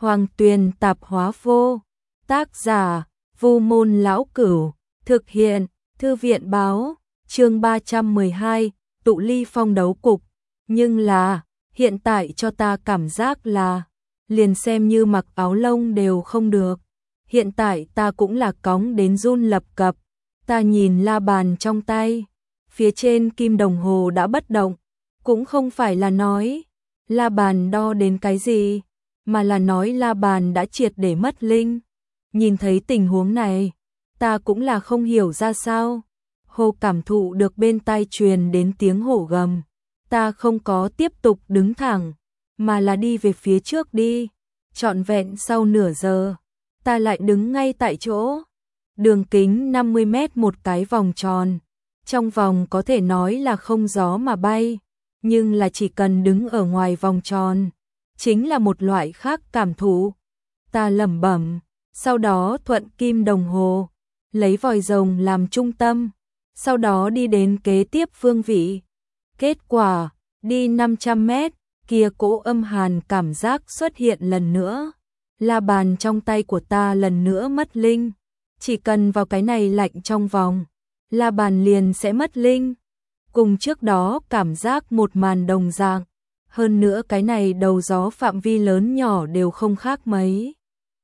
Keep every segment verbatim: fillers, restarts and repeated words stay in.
Hoàng Tuyền Tạp Hóa Vô. Tác giả: Vu Môn Lão Cửu. Thực hiện: Thư viện Báo. Chương ba trăm mười hai, Tụ Ly Phong đấu cục. Nhưng là, hiện tại cho ta cảm giác là, liền xem như mặc áo lông đều không được. Hiện tại ta cũng là cóng đến run lập cập. Ta nhìn la bàn trong tay, phía trên kim đồng hồ đã bất động. Cũng không phải là nói la bàn đo đến cái gì, mà là nói la bàn đã triệt để mất linh. Nhìn thấy tình huống này, ta cũng là không hiểu ra sao. Hồ cảm thụ được bên tai truyền đến tiếng hổ gầm. Ta không có tiếp tục đứng thẳng, mà là đi về phía trước đi. Trọn vẹn sau nửa giờ, ta lại đứng ngay tại chỗ. Đường kính năm mươi mét một cái vòng tròn. Trong vòng có thể nói là không gió mà bay, nhưng là chỉ cần đứng ở ngoài vòng tròn, chính là một loại khác cảm thụ. Ta lẩm bẩm, sau đó thuận kim đồng hồ, lấy vòi rồng làm trung tâm, sau đó đi đến kế tiếp phương vị. Kết quả, đi năm trăm mét, kia cỗ âm hàn cảm giác xuất hiện lần nữa. La bàn trong tay của ta lần nữa mất linh. Chỉ cần vào cái này lạnh trong vòng, la bàn liền sẽ mất linh. Cùng trước đó cảm giác một màn đồng dạng. Hơn nữa cái này đầu gió phạm vi lớn nhỏ đều không khác mấy.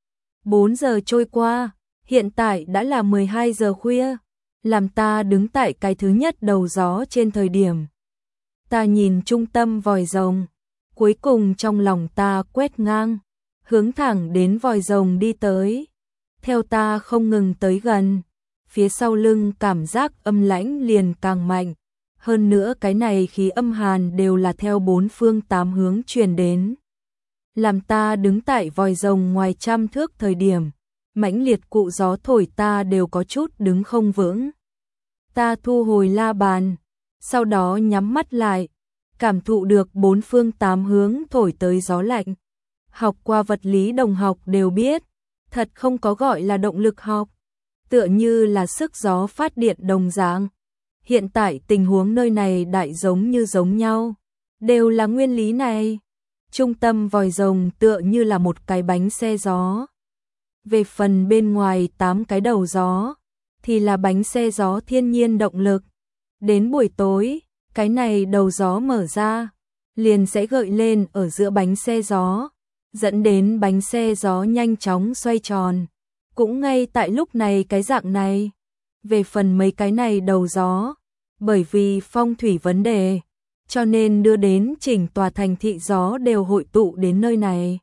bốn giờ trôi qua, hiện tại đã là mười hai giờ khuya. Làm ta đứng tại cái thứ nhất đầu gió trên thời điểm. Ta nhìn trung tâm vòi rồng, cuối cùng trong lòng ta quét ngang, hướng thẳng đến vòi rồng đi tới. Theo ta không ngừng tới gần, phía sau lưng cảm giác âm lãnh liền càng mạnh. Hơn nữa cái này khí âm hàn đều là theo bốn phương tám hướng truyền đến. Làm ta đứng tại vòi rồng ngoài trăm thước thời điểm, mãnh liệt cụ gió thổi ta đều có chút đứng không vững. Ta thu hồi la bàn, sau đó nhắm mắt lại, cảm thụ được bốn phương tám hướng thổi tới gió lạnh. Học qua vật lý đồng học đều biết, thật không có gọi là động lực học, tựa như là sức gió phát điện đồng dạng. Hiện tại tình huống nơi này đại giống như giống nhau, đều là nguyên lý này. Trung tâm vòi rồng tựa như là một cái bánh xe gió. Về phần bên ngoài tám cái đầu gió, thì là bánh xe gió thiên nhiên động lực. Đến buổi tối, cái này đầu gió mở ra, liền sẽ gợi lên ở giữa bánh xe gió, dẫn đến bánh xe gió nhanh chóng xoay tròn. Cũng ngay tại lúc này cái dạng này, về phần mấy cái này đầu gió, bởi vì phong thủy vấn đề, cho nên đưa đến chỉnh tòa thành thị gió đều hội tụ đến nơi này.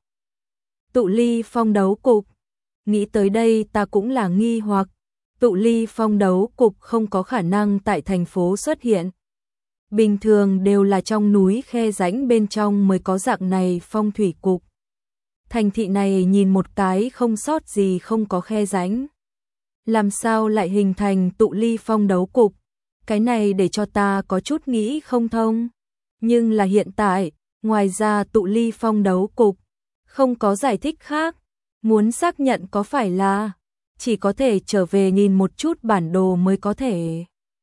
Tụ Ly Phong đấu cục. Nghĩ tới đây ta cũng là nghi hoặc, Tụ Ly Phong đấu cục không có khả năng tại thành phố xuất hiện. Bình thường đều là trong núi khe rãnh bên trong mới có dạng này phong thủy cục. Thành thị này nhìn một cái không sót gì không có khe rãnh. Làm sao lại hình thành Tụ Ly Phong đấu cục? Cái này để cho ta có chút nghĩ không thông. Nhưng là hiện tại, ngoài ra Tụ Ly Phong đấu cục, không có giải thích khác. Muốn xác nhận có phải là, chỉ có thể trở về nhìn một chút bản đồ mới có thể.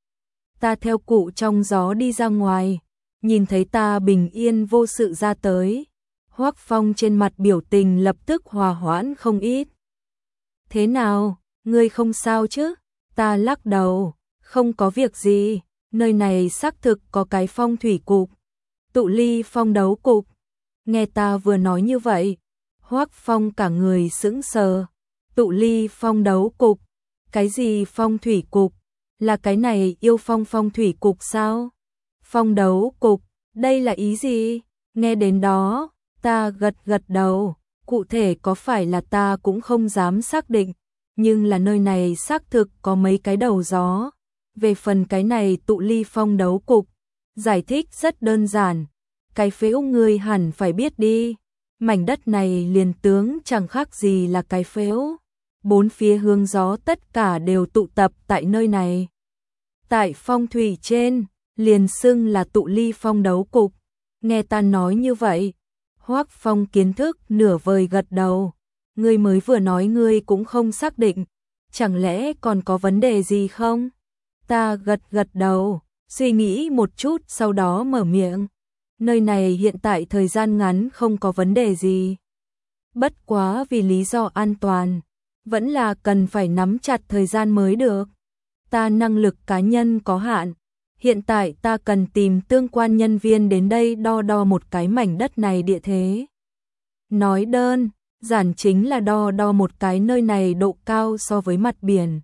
Ta theo cụ trong gió đi ra ngoài, nhìn thấy ta bình yên vô sự ra tới. Hoắc Phong trên mặt biểu tình lập tức hòa hoãn không ít. Thế nào, ngươi không sao chứ? Ta lắc đầu, không có việc gì, nơi này xác thực có cái phong thủy cục. Tụ Ly Phong đấu cục. Nghe ta vừa nói như vậy, Hoắc Phong cả người sững sờ. Tụ Ly Phong đấu cục? Cái gì phong thủy cục? Là cái này yêu phong phong thủy cục sao? Phong đấu cục, đây là ý gì? Nghe đến đó, ta gật gật đầu, cụ thể có phải là ta cũng không dám xác định, nhưng là nơi này xác thực có mấy cái đầu gió. Về phần cái này Tụ Ly Phong đấu cục, giải thích rất đơn giản, cái phễu ngươi hẳn phải biết đi. Mảnh đất này liền tướng chẳng khác gì là cái phễu. Bốn phía hướng gió tất cả đều tụ tập tại nơi này. Tại phong thủy trên, liền xưng là Tụ Ly Phong đấu cục. Nghe ta nói như vậy, Hoắc Phong kiến thức nửa vời gật đầu. Ngươi mới vừa nói ngươi cũng không xác định, chẳng lẽ còn có vấn đề gì không? Ta gật gật đầu, suy nghĩ một chút sau đó mở miệng. Nơi này hiện tại thời gian ngắn không có vấn đề gì. Bất quá vì lý do an toàn, vẫn là cần phải nắm chặt thời gian mới được. Ta năng lực cá nhân có hạn, hiện tại ta cần tìm tương quan nhân viên đến đây đo đo một cái mảnh đất này địa thế. Nói đơn giản chính là đo đo một cái nơi này độ cao so với mặt biển.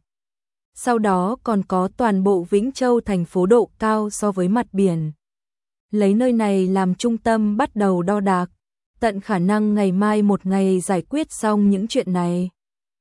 Sau đó còn có toàn bộ Vĩnh Châu thành phố độ cao so với mặt biển. Lấy nơi này làm trung tâm bắt đầu đo đạc, tận khả năng ngày mai một ngày giải quyết xong những chuyện này.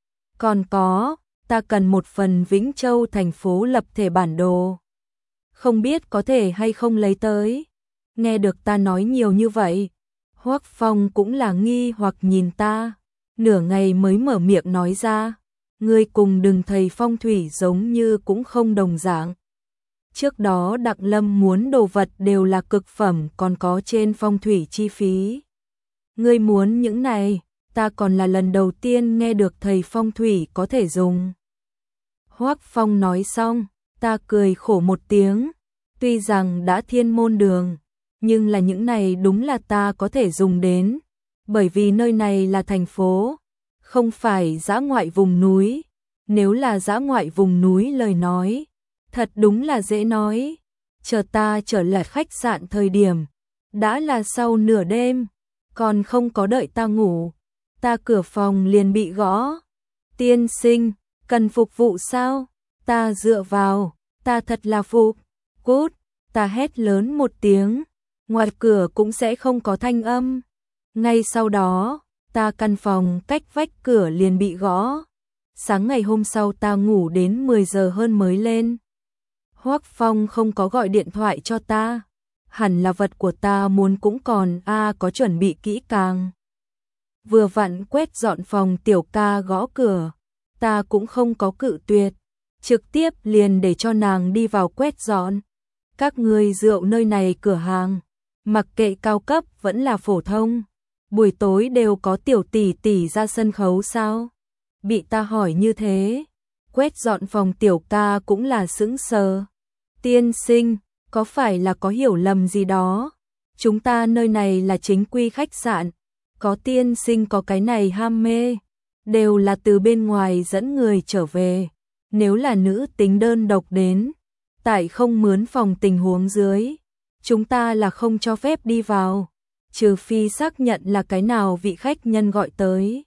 Còn có, ta cần một phần Vĩnh Châu thành phố lập thể bản đồ. Không biết có thể hay không lấy tới. Nghe được ta nói nhiều như vậy, Hoắc Phong cũng là nghi hoặc nhìn ta, nửa ngày mới mở miệng nói ra, ngươi cùng Đừng thầy phong thủy giống như cũng không đồng dạng. Trước đó Đặng Lâm muốn đồ vật đều là cực phẩm còn có trên phong thủy chi phí. Ngươi muốn những này, ta còn là lần đầu tiên nghe được thầy phong thủy có thể dùng. Hoắc Phong nói xong, ta cười khổ một tiếng, tuy rằng đã thiên môn đường, nhưng là những này đúng là ta có thể dùng đến, bởi vì nơi này là thành phố, không phải dã ngoại vùng núi. Nếu là dã ngoại vùng núi lời nói, thật đúng là dễ nói. Chờ ta trở lại khách sạn thời điểm, đã là sau nửa đêm, còn không có đợi ta ngủ, ta cửa phòng liền bị gõ. Tiên sinh, cần phục vụ sao? Ta dựa vào, ta thật là phục. Cút, ta hét lớn một tiếng, ngoài cửa cũng sẽ không có thanh âm. Ngay sau đó, ta căn phòng cách vách cửa liền bị gõ. Sáng ngày hôm sau ta ngủ đến mười giờ hơn mới lên. Hoắc Phong không có gọi điện thoại cho ta, hẳn là vật của ta muốn cũng còn a à, có chuẩn bị kỹ càng. Vừa vặn quét dọn phòng tiểu ca gõ cửa, ta cũng không có cự tuyệt, trực tiếp liền để cho nàng đi vào quét dọn. Các người rượu nơi này cửa hàng, mặc kệ cao cấp vẫn là phổ thông, buổi tối đều có tiểu tỷ tỷ ra sân khấu sao? Bị ta hỏi như thế, quét dọn phòng tiểu ca cũng là sững sờ. Tiên sinh, có phải là có hiểu lầm gì đó? Chúng ta nơi này là chính quy khách sạn, có tiên sinh có cái này ham mê, đều là từ bên ngoài dẫn người trở về. Nếu là nữ tính đơn độc đến, tại không mướn phòng tình huống dưới, chúng ta là không cho phép đi vào, trừ phi xác nhận là cái nào vị khách nhân gọi tới.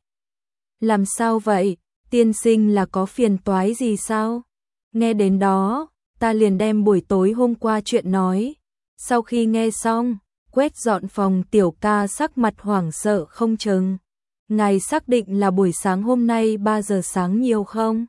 Làm sao vậy? Tiên sinh là có phiền toái gì sao? Nghe đến đó, ta liền đem buổi tối hôm qua chuyện nói. Sau khi nghe xong, quét dọn phòng tiểu ca sắc mặt hoảng sợ không chừng. Ngài xác định là buổi sáng hôm nay ba giờ sáng nhiều không?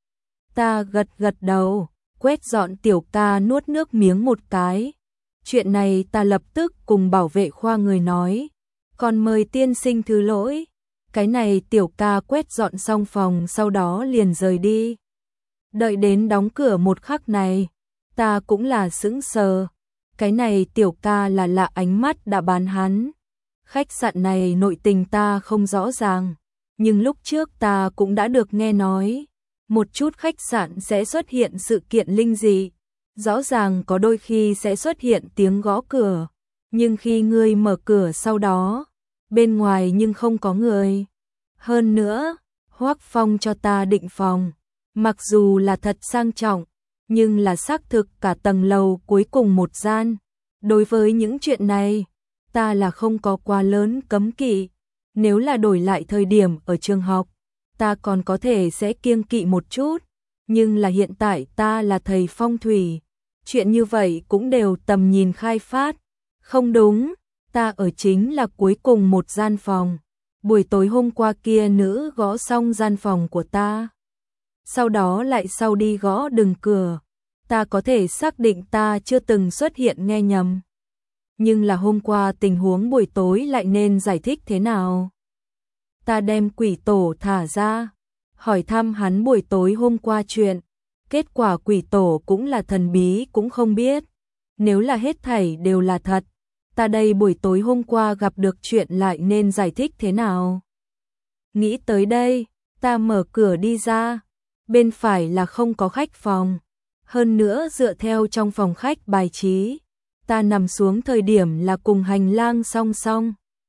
Ta gật gật đầu, quét dọn tiểu ca nuốt nước miếng một cái. Chuyện này ta lập tức cùng bảo vệ khoa người nói. Còn mời tiên sinh thứ lỗi. Cái này tiểu ca quét dọn xong phòng sau đó liền rời đi. Đợi đến đóng cửa một khắc này, ta cũng là sững sờ. Cái này tiểu ca là lạ ánh mắt đã bán hắn. Khách sạn này nội tình ta không rõ ràng, nhưng lúc trước ta cũng đã được nghe nói, một chút khách sạn sẽ xuất hiện sự kiện linh dị. Rõ ràng có đôi khi sẽ xuất hiện tiếng gõ cửa, nhưng khi ngươi mở cửa sau đó, bên ngoài nhưng không có người. Hơn nữa, Hoắc Phong cho ta định phòng, mặc dù là thật sang trọng, nhưng là xác thực cả tầng lầu cuối cùng một gian. Đối với những chuyện này, ta là không có quá lớn cấm kỵ. Nếu là đổi lại thời điểm ở trường học, ta còn có thể sẽ kiêng kỵ một chút, nhưng là hiện tại ta là thầy phong thủy, chuyện như vậy cũng đều tầm nhìn khai phát. Không đúng, ta ở chính là cuối cùng một gian phòng. Buổi tối hôm qua kia nữ gõ xong gian phòng của ta, sau đó lại sau đi gõ đừng cửa. Ta có thể xác định ta chưa từng xuất hiện nghe nhầm. Nhưng là hôm qua tình huống buổi tối lại nên giải thích thế nào? Ta đem quỷ tổ thả ra, hỏi thăm hắn buổi tối hôm qua chuyện. Kết quả quỷ tổ cũng là thần bí cũng không biết. Nếu là hết thảy đều là thật, ta đây buổi tối hôm qua gặp được chuyện lại nên giải thích thế nào? Nghĩ tới đây, ta mở cửa đi ra. Bên phải là không có khách phòng. Hơn nữa dựa theo trong phòng khách bài trí, ta nằm xuống thời điểm là cùng hành lang song song.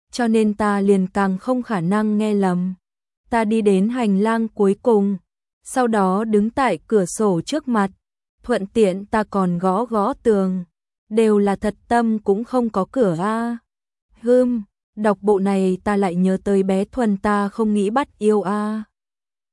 cho nên ta liền càng không khả năng nghe lầm. Ta đi đến hành lang cuối cùng, sau đó đứng tại cửa sổ trước mặt, thuận tiện ta còn gõ gõ tường, đều là thật tâm cũng không có cửa a. À. Hừm, đọc bộ này ta lại nhớ tới bé Thuần ta không nghĩ bắt yêu a. À.